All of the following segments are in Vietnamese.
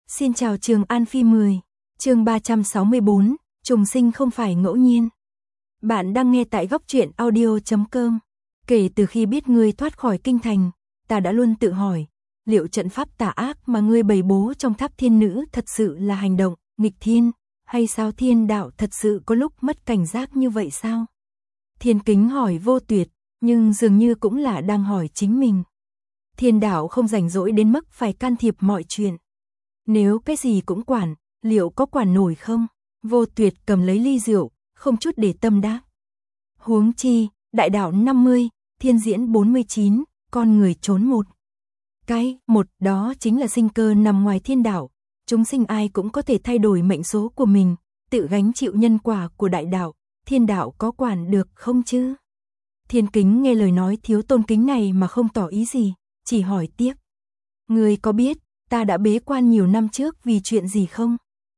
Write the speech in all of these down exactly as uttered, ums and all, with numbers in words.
Xin chào Trường An Phi mười, chương ba trăm sáu mươi bốn, trùng sinh không phải ngẫu nhiên. Bạn đang nghe tại góc truyện audio chấm com. Kể từ khi biết ngươi thoát khỏi kinh thành, ta đã luôn tự hỏi, liệu trận pháp tà ác mà ngươi bày bố trong tháp thiên nữ thật sự là hành động nghịch thiên, hay sao thiên đạo thật sự có lúc mất cảnh giác như vậy sao? Thiên Kính hỏi Vô Tuyệt, nhưng dường như cũng là đang hỏi chính mình. Thiên đạo không rảnh rỗi đến mức phải can thiệp mọi chuyện. Nếu cái gì cũng quản, liệu có quản nổi không? Vô Tuyệt cầm lấy ly rượu, không chút để tâm đáp. Huống chi, đại đạo năm mươi, thiên diễn bốn mươi chín, con người trốn một. Cái một đó chính là sinh cơ nằm ngoài thiên đạo, chúng sinh ai cũng có thể thay đổi mệnh số của mình, tự gánh chịu nhân quả của đại đạo, thiên đạo có quản được không chứ? Thiên Kính nghe lời nói thiếu tôn kính này mà không tỏ ý gì, chỉ hỏi tiếp. Ngươi có biết, ta đã bế quan nhiều năm trước vì chuyện gì không?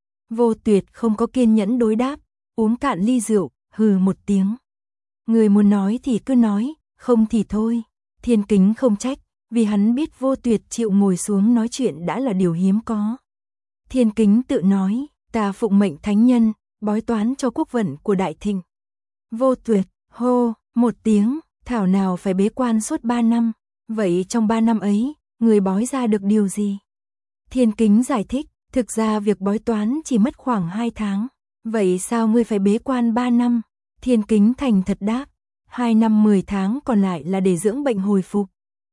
Vô Tuyệt không có kiên nhẫn đối đáp, uống cạn ly rượu, hừ một tiếng. Người muốn nói thì cứ nói, không thì thôi. Thiên Kính không trách, vì hắn biết Vô Tuyệt chịu ngồi xuống nói chuyện đã là điều hiếm có. Thiên Kính tự nói, ta phụng mệnh thánh nhân, bói toán cho quốc vận của Đại Thịnh. Vô Tuyệt, hô, một tiếng, thảo nào phải bế quan suốt ba năm, vậy trong ba năm ấy, người bói ra được điều gì? Thiên Kính giải thích, thực ra việc bói toán chỉ mất khoảng hai tháng, vậy sao ngươi phải bế quan ba năm? Thiên Kính thành thật đáp, hai năm mười tháng còn lại là để dưỡng bệnh hồi phục.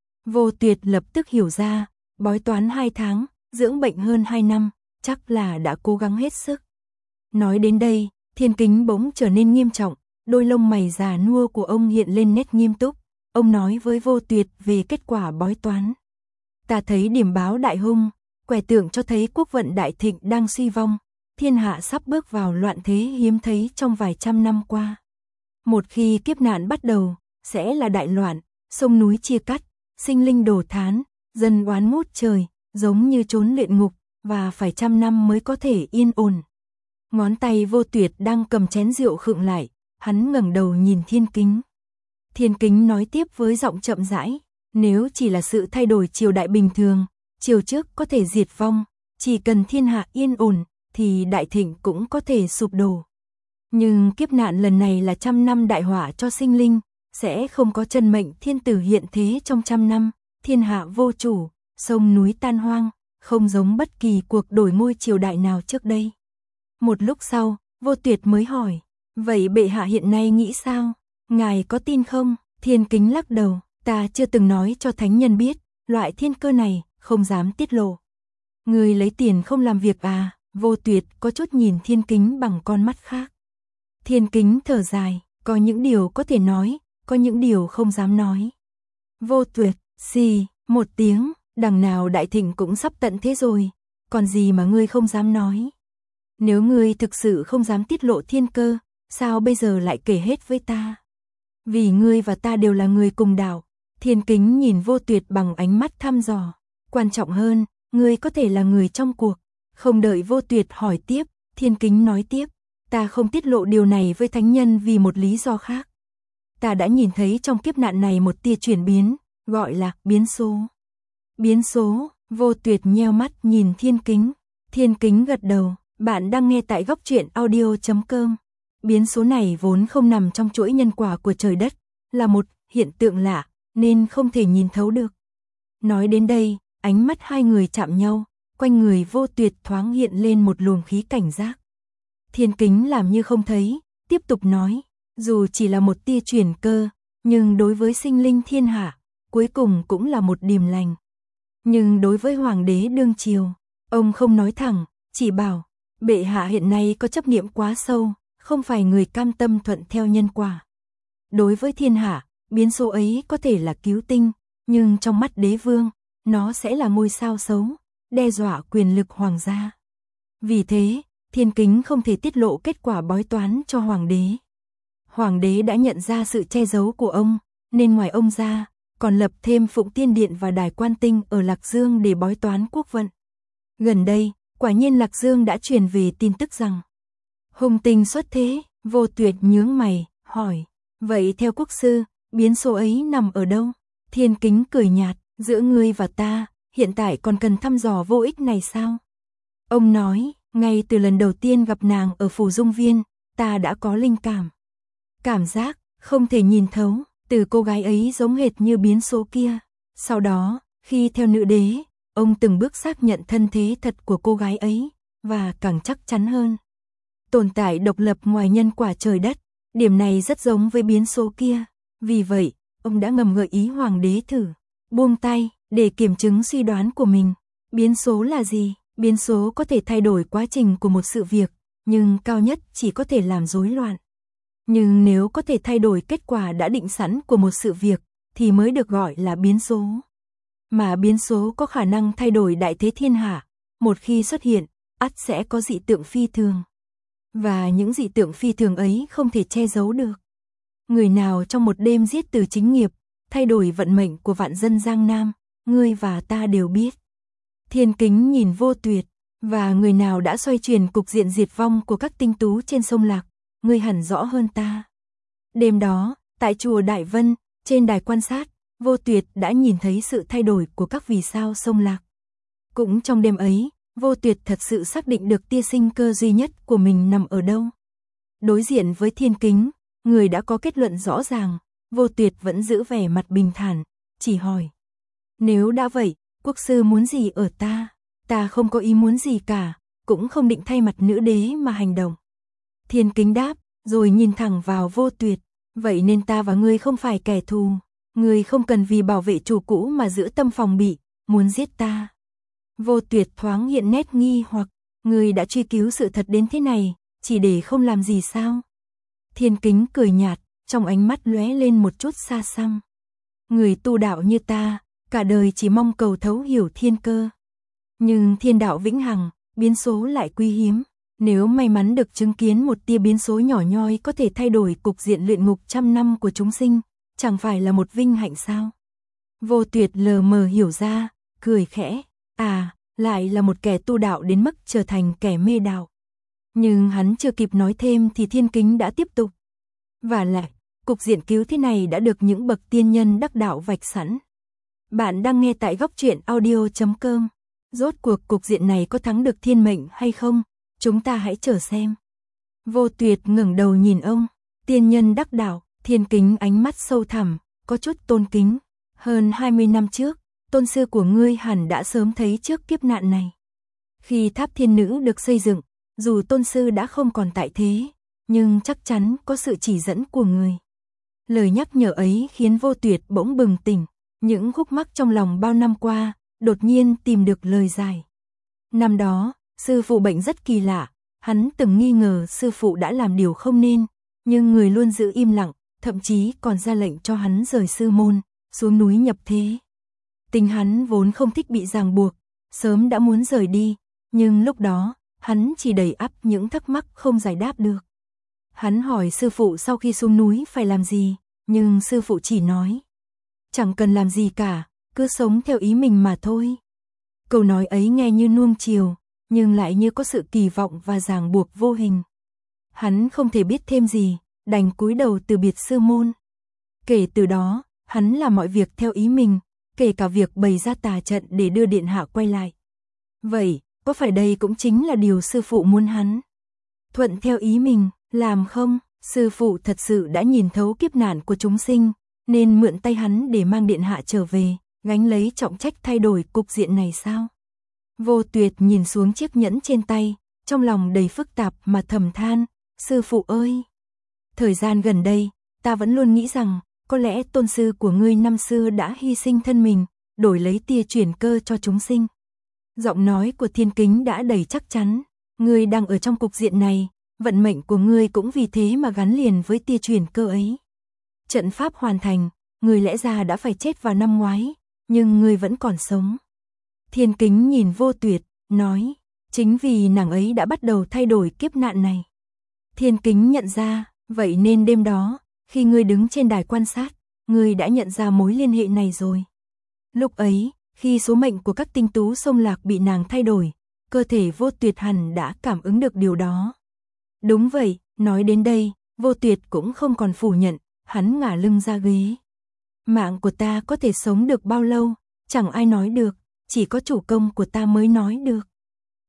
Vô Tuyệt lập tức hiểu ra, bói toán hai tháng, dưỡng bệnh hơn hai năm, chắc là đã cố gắng hết sức. Nói đến đây, Thiên Kính bỗng trở nên nghiêm trọng, đôi lông mày già nua của ông hiện lên nét nghiêm túc. Ông nói với Vô Tuyệt về kết quả bói toán. Ta thấy điểm báo đại hung, quẻ tượng cho thấy quốc vận Đại Thịnh đang suy vong, thiên hạ sắp bước vào loạn thế hiếm thấy trong vài trăm năm qua. Một khi kiếp nạn bắt đầu, sẽ là đại loạn, sông núi chia cắt, sinh linh đổ thán, dân oán ngút trời, giống như trốn luyện ngục, và phải trăm năm mới có thể yên ổn. Ngón tay Vô Tuyệt đang cầm chén rượu khựng lại, hắn ngẩng đầu nhìn Thiên Kính. Thiên Kính nói tiếp với giọng chậm rãi, nếu chỉ là sự thay đổi triều đại bình thường, triều trước có thể diệt vong, chỉ cần thiên hạ yên ổn, thì Đại Thịnh cũng có thể sụp đổ. Nhưng kiếp nạn lần này là trăm năm đại họa cho sinh linh, sẽ không có chân mệnh thiên tử hiện thế trong trăm năm, thiên hạ vô chủ, sông núi tan hoang, không giống bất kỳ cuộc đổi ngôi triều đại nào trước đây. Một lúc sau, Vô Tuyệt mới hỏi, vậy bệ hạ hiện nay nghĩ sao? Ngài có tin không? Thiên Kính lắc đầu, ta chưa từng nói cho thánh nhân biết, loại thiên cơ này, không dám tiết lộ. Người lấy tiền không làm việc à? Vô Tuyệt có chút nhìn Thiên Kính bằng con mắt khác. Thiên Kính thở dài, có những điều có thể nói, có những điều không dám nói. Vô Tuyệt, xì, một tiếng, đằng nào Đại Thịnh cũng sắp tận thế rồi, còn gì mà ngươi không dám nói. Nếu ngươi thực sự không dám tiết lộ thiên cơ, sao bây giờ lại kể hết với ta? Vì ngươi và ta đều là người cùng đạo. Thiên Kính nhìn Vô Tuyệt bằng ánh mắt thăm dò. Quan trọng hơn, ngươi có thể là người trong cuộc. Không đợi Vô Tuyệt hỏi tiếp, Thiên Kính nói tiếp, ta không tiết lộ điều này với thánh nhân vì một lý do khác. Ta đã nhìn thấy trong kiếp nạn này một tia chuyển biến, gọi là biến số. Biến số, Vô Tuyệt nheo mắt nhìn Thiên Kính. Thiên Kính gật đầu, bạn đang nghe tại góc truyện audio chấm com. Biến số này vốn không nằm trong chuỗi nhân quả của trời đất, là một hiện tượng lạ, nên không thể nhìn thấu được. Nói đến đây, ánh mắt hai người chạm nhau, quanh người Vô Tuyệt thoáng hiện lên một luồng khí cảnh giác. Thiên Kính làm như không thấy, tiếp tục nói, dù chỉ là một tia chuyển cơ, nhưng đối với sinh linh thiên hạ, cuối cùng cũng là một điềm lành. Nhưng đối với Hoàng đế đương triều, ông không nói thẳng, chỉ bảo, bệ hạ hiện nay có chấp niệm quá sâu, không phải người cam tâm thuận theo nhân quả. Đối với thiên hạ, biến số ấy có thể là cứu tinh, nhưng trong mắt đế vương, nó sẽ là ngôi sao xấu, đe dọa quyền lực hoàng gia. Vì thế, Thiên Kính không thể tiết lộ kết quả bói toán cho hoàng đế. Hoàng đế đã nhận ra sự che giấu của ông, nên ngoài ông ra, còn lập thêm Phụng Tiên Điện và Đài Quan Tinh ở Lạc Dương để bói toán quốc vận. Gần đây, quả nhiên Lạc Dương đã truyền về tin tức rằng hung tinh xuất thế. Vô Tuyệt nhướng mày, hỏi, vậy theo quốc sư, biến số ấy nằm ở đâu? Thiên Kính cười nhạt, giữa ngươi và ta, hiện tại còn cần thăm dò vô ích này sao? Ông nói, ngay từ lần đầu tiên gặp nàng ở Phủ Dung Viên, ta đã có linh cảm. Cảm giác, không thể nhìn thấu, từ cô gái ấy giống hệt như biến số kia. Sau đó, khi theo nữ đế, ông từng bước xác nhận thân thế thật của cô gái ấy, và càng chắc chắn hơn. Tồn tại độc lập ngoài nhân quả trời đất, điểm này rất giống với biến số kia. Vì vậy, ông đã ngầm gợi ý hoàng đế thử buông tay, để kiểm chứng suy đoán của mình. Biến số là gì? Biến số có thể thay đổi quá trình của một sự việc, nhưng cao nhất chỉ có thể làm rối loạn. Nhưng nếu có thể thay đổi kết quả đã định sẵn của một sự việc, thì mới được gọi là biến số. Mà biến số có khả năng thay đổi đại thế thiên hạ, một khi xuất hiện, ắt sẽ có dị tượng phi thường. Và những dị tượng phi thường ấy không thể che giấu được. Người nào trong một đêm giết từ chính nghiệp, thay đổi vận mệnh của vạn dân Giang Nam, ngươi và ta đều biết. Thiên Kính nhìn Vô Tuyệt, và người nào đã xoay chuyển cục diện diệt vong của các tinh tú trên sông Lạc, ngươi hẳn rõ hơn ta. Đêm đó, tại chùa Đại Vân, trên đài quan sát, Vô Tuyệt đã nhìn thấy sự thay đổi của các vì sao sông Lạc. Cũng trong đêm ấy, Vô Tuyệt thật sự xác định được tia sinh cơ duy nhất của mình nằm ở đâu. Đối diện với Thiên Kính, người đã có kết luận rõ ràng, Vô Tuyệt vẫn giữ vẻ mặt bình thản, chỉ hỏi. Nếu đã vậy, quốc sư muốn gì ở ta? Ta không có ý muốn gì cả, cũng không định thay mặt nữ đế mà hành động. Thiên Kính đáp, rồi nhìn thẳng vào Vô Tuyệt. Vậy nên ta và ngươi không phải kẻ thù. Ngươi không cần vì bảo vệ chủ cũ mà giữ tâm phòng bị, muốn giết ta. Vô Tuyệt thoáng hiện nét nghi hoặc, ngươi đã truy cứu sự thật đến thế này, chỉ để không làm gì sao? Thiên Kính cười nhạt, trong ánh mắt lóe lên một chút xa xăm. Người tu đạo như ta, cả đời chỉ mong cầu thấu hiểu thiên cơ. Nhưng thiên đạo vĩnh hằng, biến số lại quý hiếm. Nếu may mắn được chứng kiến một tia biến số nhỏ nhoi có thể thay đổi cục diện luyện ngục trăm năm của chúng sinh, chẳng phải là một vinh hạnh sao? Vô Tuyệt lờ mờ hiểu ra, cười khẽ, à, lại là một kẻ tu đạo đến mức trở thành kẻ mê đạo. Nhưng hắn chưa kịp nói thêm thì Thiên Kính đã tiếp tục. Và lại, cục diện cứu thế này đã được những bậc tiên nhân đắc đạo vạch sẵn. Bạn đang nghe tại góc truyện audio chấm com. Rốt cuộc cục diện này có thắng được thiên mệnh hay không? Chúng ta hãy chờ xem. Vô Tuyệt ngẩng đầu nhìn ông, tiên nhân đắc đạo. Thiên Kính ánh mắt sâu thẳm, có chút tôn kính. Hơn hai mươi năm trước, tôn sư của ngươi hẳn đã sớm thấy trước kiếp nạn này. Khi tháp thiên nữ được xây dựng, dù tôn sư đã không còn tại thế, nhưng chắc chắn có sự chỉ dẫn của người. Lời nhắc nhở ấy khiến Vô Tuyệt bỗng bừng tỉnh, những khúc mắc trong lòng bao năm qua, đột nhiên tìm được lời giải. Năm đó, sư phụ bệnh rất kỳ lạ, hắn từng nghi ngờ sư phụ đã làm điều không nên, nhưng người luôn giữ im lặng, thậm chí còn ra lệnh cho hắn rời sư môn, xuống núi nhập thế. Tình hắn vốn không thích bị ràng buộc, sớm đã muốn rời đi, nhưng lúc đó, hắn chỉ đầy ắp những thắc mắc không giải đáp được. Hắn hỏi sư phụ sau khi xuống núi phải làm gì, nhưng sư phụ chỉ nói, chẳng cần làm gì cả, cứ sống theo ý mình mà thôi. Câu nói ấy nghe như nuông chiều, nhưng lại như có sự kỳ vọng và ràng buộc vô hình. Hắn không thể biết thêm gì, đành cúi đầu từ biệt sư môn. Kể từ đó, hắn làm mọi việc theo ý mình, kể cả việc bày ra tà trận để đưa điện hạ quay lại. Vậy, có phải đây cũng chính là điều sư phụ muốn hắn? Thuận theo ý mình, làm không? Sư phụ thật sự đã nhìn thấu kiếp nạn của chúng sinh, nên mượn tay hắn để mang điện hạ trở về, gánh lấy trọng trách thay đổi cục diện này sao? Vô Tuyệt nhìn xuống chiếc nhẫn trên tay, trong lòng đầy phức tạp mà thầm than, sư phụ ơi! Thời gian gần đây, ta vẫn luôn nghĩ rằng, có lẽ tôn sư của ngươi năm xưa đã hy sinh thân mình, đổi lấy tia chuyển cơ cho chúng sinh. Giọng nói của Thiên Kính đã đầy chắc chắn, ngươi đang ở trong cục diện này, vận mệnh của ngươi cũng vì thế mà gắn liền với tia chuyển cơ ấy. Trận pháp hoàn thành, ngươi lẽ ra đã phải chết vào năm ngoái, nhưng ngươi vẫn còn sống. Thiên Kính nhìn Vô Tuyệt, nói, chính vì nàng ấy đã bắt đầu thay đổi kiếp nạn này. Thiên Kính nhận ra, vậy nên đêm đó, khi ngươi đứng trên đài quan sát, ngươi đã nhận ra mối liên hệ này rồi. Lúc ấy, khi số mệnh của các tinh tú sông Lạc bị nàng thay đổi, cơ thể Vô Tuyệt hẳn đã cảm ứng được điều đó. Đúng vậy, nói đến đây, Vô Tuyệt cũng không còn phủ nhận, hắn ngả lưng ra ghế. Mạng của ta có thể sống được bao lâu, chẳng ai nói được, chỉ có chủ công của ta mới nói được.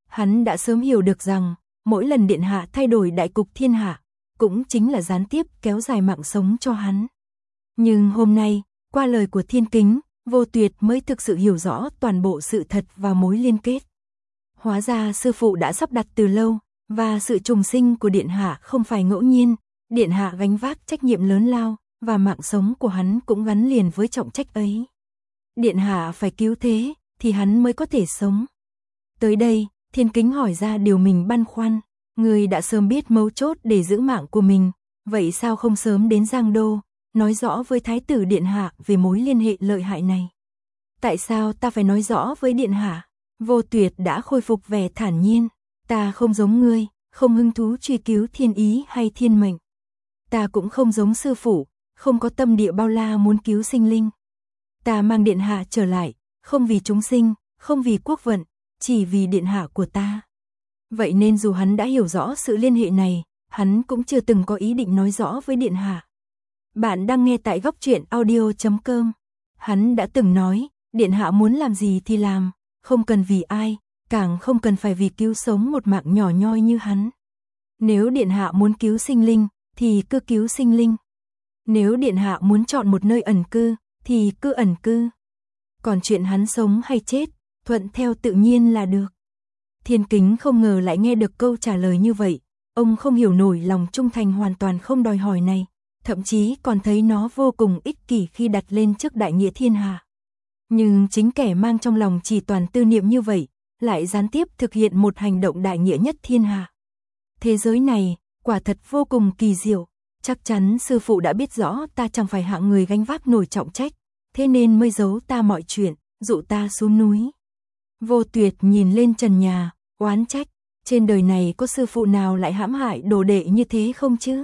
Hắn đã sớm hiểu được rằng, mỗi lần điện hạ thay đổi đại cục thiên hạ, cũng chính là gián tiếp kéo dài mạng sống cho hắn. Nhưng hôm nay, qua lời của Thiên Kính, Vô Tuyệt mới thực sự hiểu rõ toàn bộ sự thật và mối liên kết. Hóa ra sư phụ đã sắp đặt từ lâu, và sự trùng sinh của điện hạ không phải ngẫu nhiên, điện hạ gánh vác trách nhiệm lớn lao, và mạng sống của hắn cũng gắn liền với trọng trách ấy. Điện hạ phải cứu thế, thì hắn mới có thể sống. Tới đây, Thiên Kính hỏi ra điều mình băn khoăn, người đã sớm biết mấu chốt để giữ mạng của mình, vậy sao không sớm đến Giang Đô, nói rõ với Thái tử điện hạ về mối liên hệ lợi hại này? Tại sao ta phải nói rõ với điện hạ? Vô Tuyệt đã khôi phục vẻ thản nhiên, ta không giống ngươi, không hứng thú truy cứu thiên ý hay thiên mệnh. Ta cũng không giống sư phụ, không có tâm địa bao la muốn cứu sinh linh. Ta mang điện hạ trở lại, không vì chúng sinh, không vì quốc vận, chỉ vì điện hạ của ta. Vậy nên dù hắn đã hiểu rõ sự liên hệ này, hắn cũng chưa từng có ý định nói rõ với điện hạ. Bạn đang nghe tại góc truyện audio chấm com. Hắn đã từng nói, điện hạ muốn làm gì thì làm, không cần vì ai, càng không cần phải vì cứu sống một mạng nhỏ nhoi như hắn. Nếu điện hạ muốn cứu sinh linh, thì cứ cứu sinh linh. Nếu điện hạ muốn chọn một nơi ẩn cư, thì cứ ẩn cư. Còn chuyện hắn sống hay chết, thuận theo tự nhiên là được. Thiên Kính không ngờ lại nghe được câu trả lời như vậy. Ông không hiểu nổi lòng trung thành hoàn toàn không đòi hỏi này, thậm chí còn thấy nó vô cùng ích kỷ khi đặt lên trước đại nghĩa thiên hạ. Nhưng chính kẻ mang trong lòng chỉ toàn tư niệm như vậy, lại gián tiếp thực hiện một hành động đại nghĩa nhất thiên hạ. Thế giới này, quả thật vô cùng kỳ diệu, chắc chắn sư phụ đã biết rõ ta chẳng phải hạng người gánh vác nổi trọng trách, thế nên mới giấu ta mọi chuyện, dụ ta xuống núi. Vô Tuyệt nhìn lên trần nhà, oán trách, trên đời này có sư phụ nào lại hãm hại đồ đệ như thế không chứ?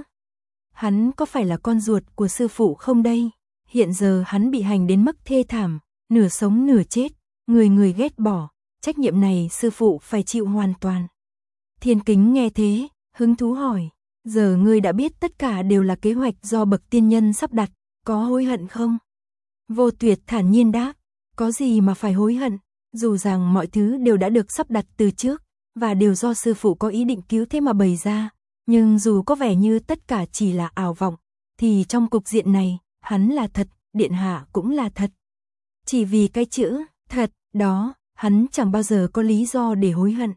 Hắn có phải là con ruột của sư phụ không đây? Hiện giờ hắn bị hành đến mức thê thảm, nửa sống nửa chết, người người ghét bỏ, trách nhiệm này sư phụ phải chịu hoàn toàn. Thiên Kính nghe thế, hứng thú hỏi, giờ ngươi đã biết tất cả đều là kế hoạch do bậc tiên nhân sắp đặt, có hối hận không? Vô Tuyệt thản nhiên đáp, có gì mà phải hối hận, dù rằng mọi thứ đều đã được sắp đặt từ trước, và đều do sư phụ có ý định cứu thế mà bày ra, nhưng dù có vẻ như tất cả chỉ là ảo vọng, thì trong cục diện này, hắn là thật, điện hạ cũng là thật. Chỉ vì cái chữ thật đó, hắn chẳng bao giờ có lý do để hối hận.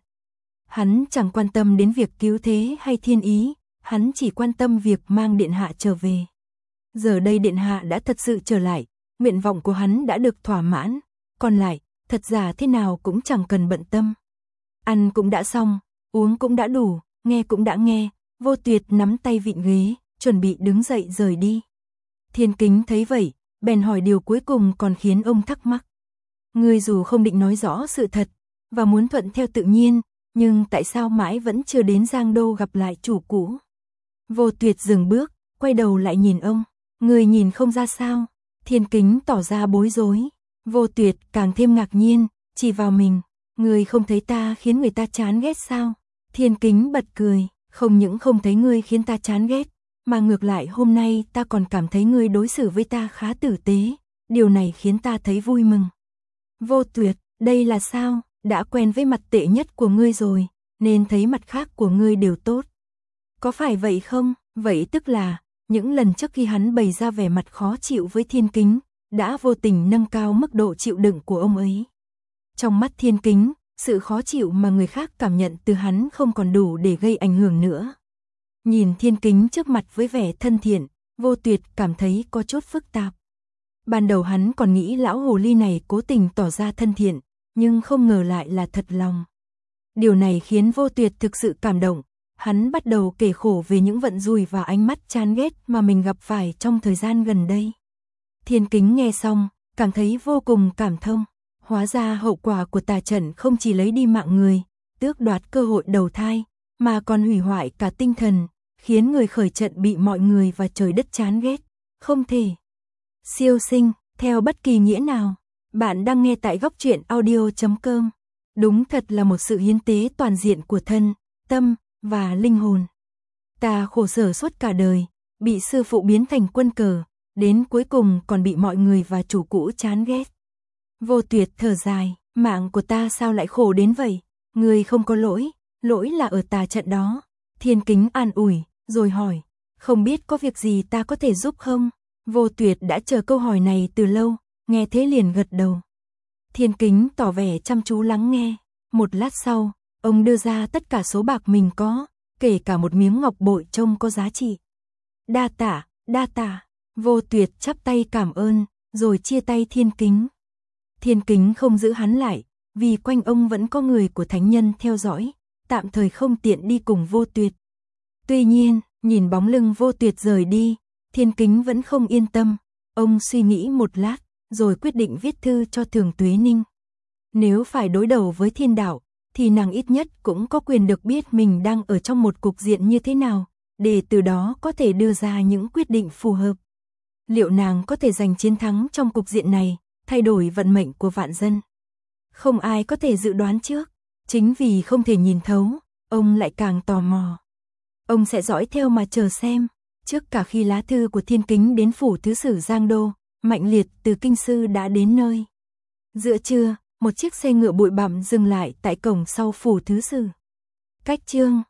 Hắn chẳng quan tâm đến việc cứu thế hay thiên ý, hắn chỉ quan tâm việc mang điện hạ trở về. Giờ đây điện hạ đã thật sự trở lại, nguyện vọng của hắn đã được thỏa mãn, còn lại, thật giả thế nào cũng chẳng cần bận tâm. Ăn cũng đã xong, uống cũng đã đủ, nghe cũng đã nghe, Vô Tuyệt nắm tay vịn ghế, chuẩn bị đứng dậy rời đi. Thiên Kính thấy vậy, bèn hỏi điều cuối cùng còn khiến ông thắc mắc. Ngươi dù không định nói rõ sự thật, và muốn thuận theo tự nhiên, nhưng tại sao mãi vẫn chưa đến Giang Đô gặp lại chủ cũ? Vô Tuyệt dừng bước, quay đầu lại nhìn ông. Ngươi nhìn không ra sao? Thiên Kính tỏ ra bối rối. Vô Tuyệt càng thêm ngạc nhiên, chỉ vào mình. Ngươi không thấy ta khiến người ta chán ghét sao? Thiên Kính bật cười, không những không thấy ngươi khiến ta chán ghét, mà ngược lại hôm nay ta còn cảm thấy ngươi đối xử với ta khá tử tế, điều này khiến ta thấy vui mừng. Vô Tuyệt, đây là sao? Đã quen với mặt tệ nhất của ngươi rồi, nên thấy mặt khác của ngươi đều tốt. Có phải vậy không? Vậy tức là, những lần trước khi hắn bày ra vẻ mặt khó chịu với Thiên Kính, đã vô tình nâng cao mức độ chịu đựng của ông ấy. Trong mắt Thiên Kính, sự khó chịu mà người khác cảm nhận từ hắn không còn đủ để gây ảnh hưởng nữa. Nhìn Thiên Kính trước mặt với vẻ thân thiện, Vô Tuyệt cảm thấy có chút phức tạp. Ban đầu hắn còn nghĩ lão hồ ly này cố tình tỏ ra thân thiện, nhưng không ngờ lại là thật lòng. Điều này khiến Vô Tuyệt thực sự cảm động, hắn bắt đầu kể khổ về những vận rủi và ánh mắt chán ghét mà mình gặp phải trong thời gian gần đây. Thiên Kính nghe xong, cảm thấy vô cùng cảm thông. Hóa ra hậu quả của tà trận không chỉ lấy đi mạng người, tước đoạt cơ hội đầu thai, mà còn hủy hoại cả tinh thần, khiến người khởi trận bị mọi người và trời đất chán ghét, không thể siêu sinh, theo bất kỳ nghĩa nào. Bạn đang nghe tại góc truyện audio chấm com. Đúng thật là một sự hiến tế toàn diện của thân, tâm và linh hồn. Ta khổ sở suốt cả đời, bị sư phụ biến thành quân cờ, đến cuối cùng còn bị mọi người và chủ cũ chán ghét. Vô Tuyệt thở dài, mạng của ta sao lại khổ đến vậy? Ngươi không có lỗi, lỗi là ở tà trận đó. Thiên Kính an ủi, rồi hỏi, không biết có việc gì ta có thể giúp không? Vô Tuyệt đã chờ câu hỏi này từ lâu, nghe thế liền gật đầu. Thiên Kính tỏ vẻ chăm chú lắng nghe, một lát sau, ông đưa ra tất cả số bạc mình có, kể cả một miếng ngọc bội trông có giá trị. Đa tạ, đa tạ, Vô Tuyệt chắp tay cảm ơn, rồi chia tay Thiên Kính. Thiên Kính không giữ hắn lại, vì quanh ông vẫn có người của thánh nhân theo dõi, tạm thời không tiện đi cùng Vô Tuyệt. Tuy nhiên, nhìn bóng lưng Vô Tuyệt rời đi, Thiên Kính vẫn không yên tâm, ông suy nghĩ một lát, rồi quyết định viết thư cho Thường Tuế Ninh. Nếu phải đối đầu với thiên đạo, thì nàng ít nhất cũng có quyền được biết mình đang ở trong một cục diện như thế nào, để từ đó có thể đưa ra những quyết định phù hợp. Liệu nàng có thể giành chiến thắng trong cục diện này, thay đổi vận mệnh của vạn dân? Không ai có thể dự đoán trước, chính vì không thể nhìn thấu, ông lại càng tò mò. Ông sẽ dõi theo mà chờ xem. Trước cả khi lá thư của Thiên Kính đến phủ thứ sử Giang Đô, Mạnh Liệt từ kinh sư đã đến nơi. Giữa trưa, một chiếc xe ngựa bụi bặm dừng lại tại cổng sau phủ thứ sử. Cách chương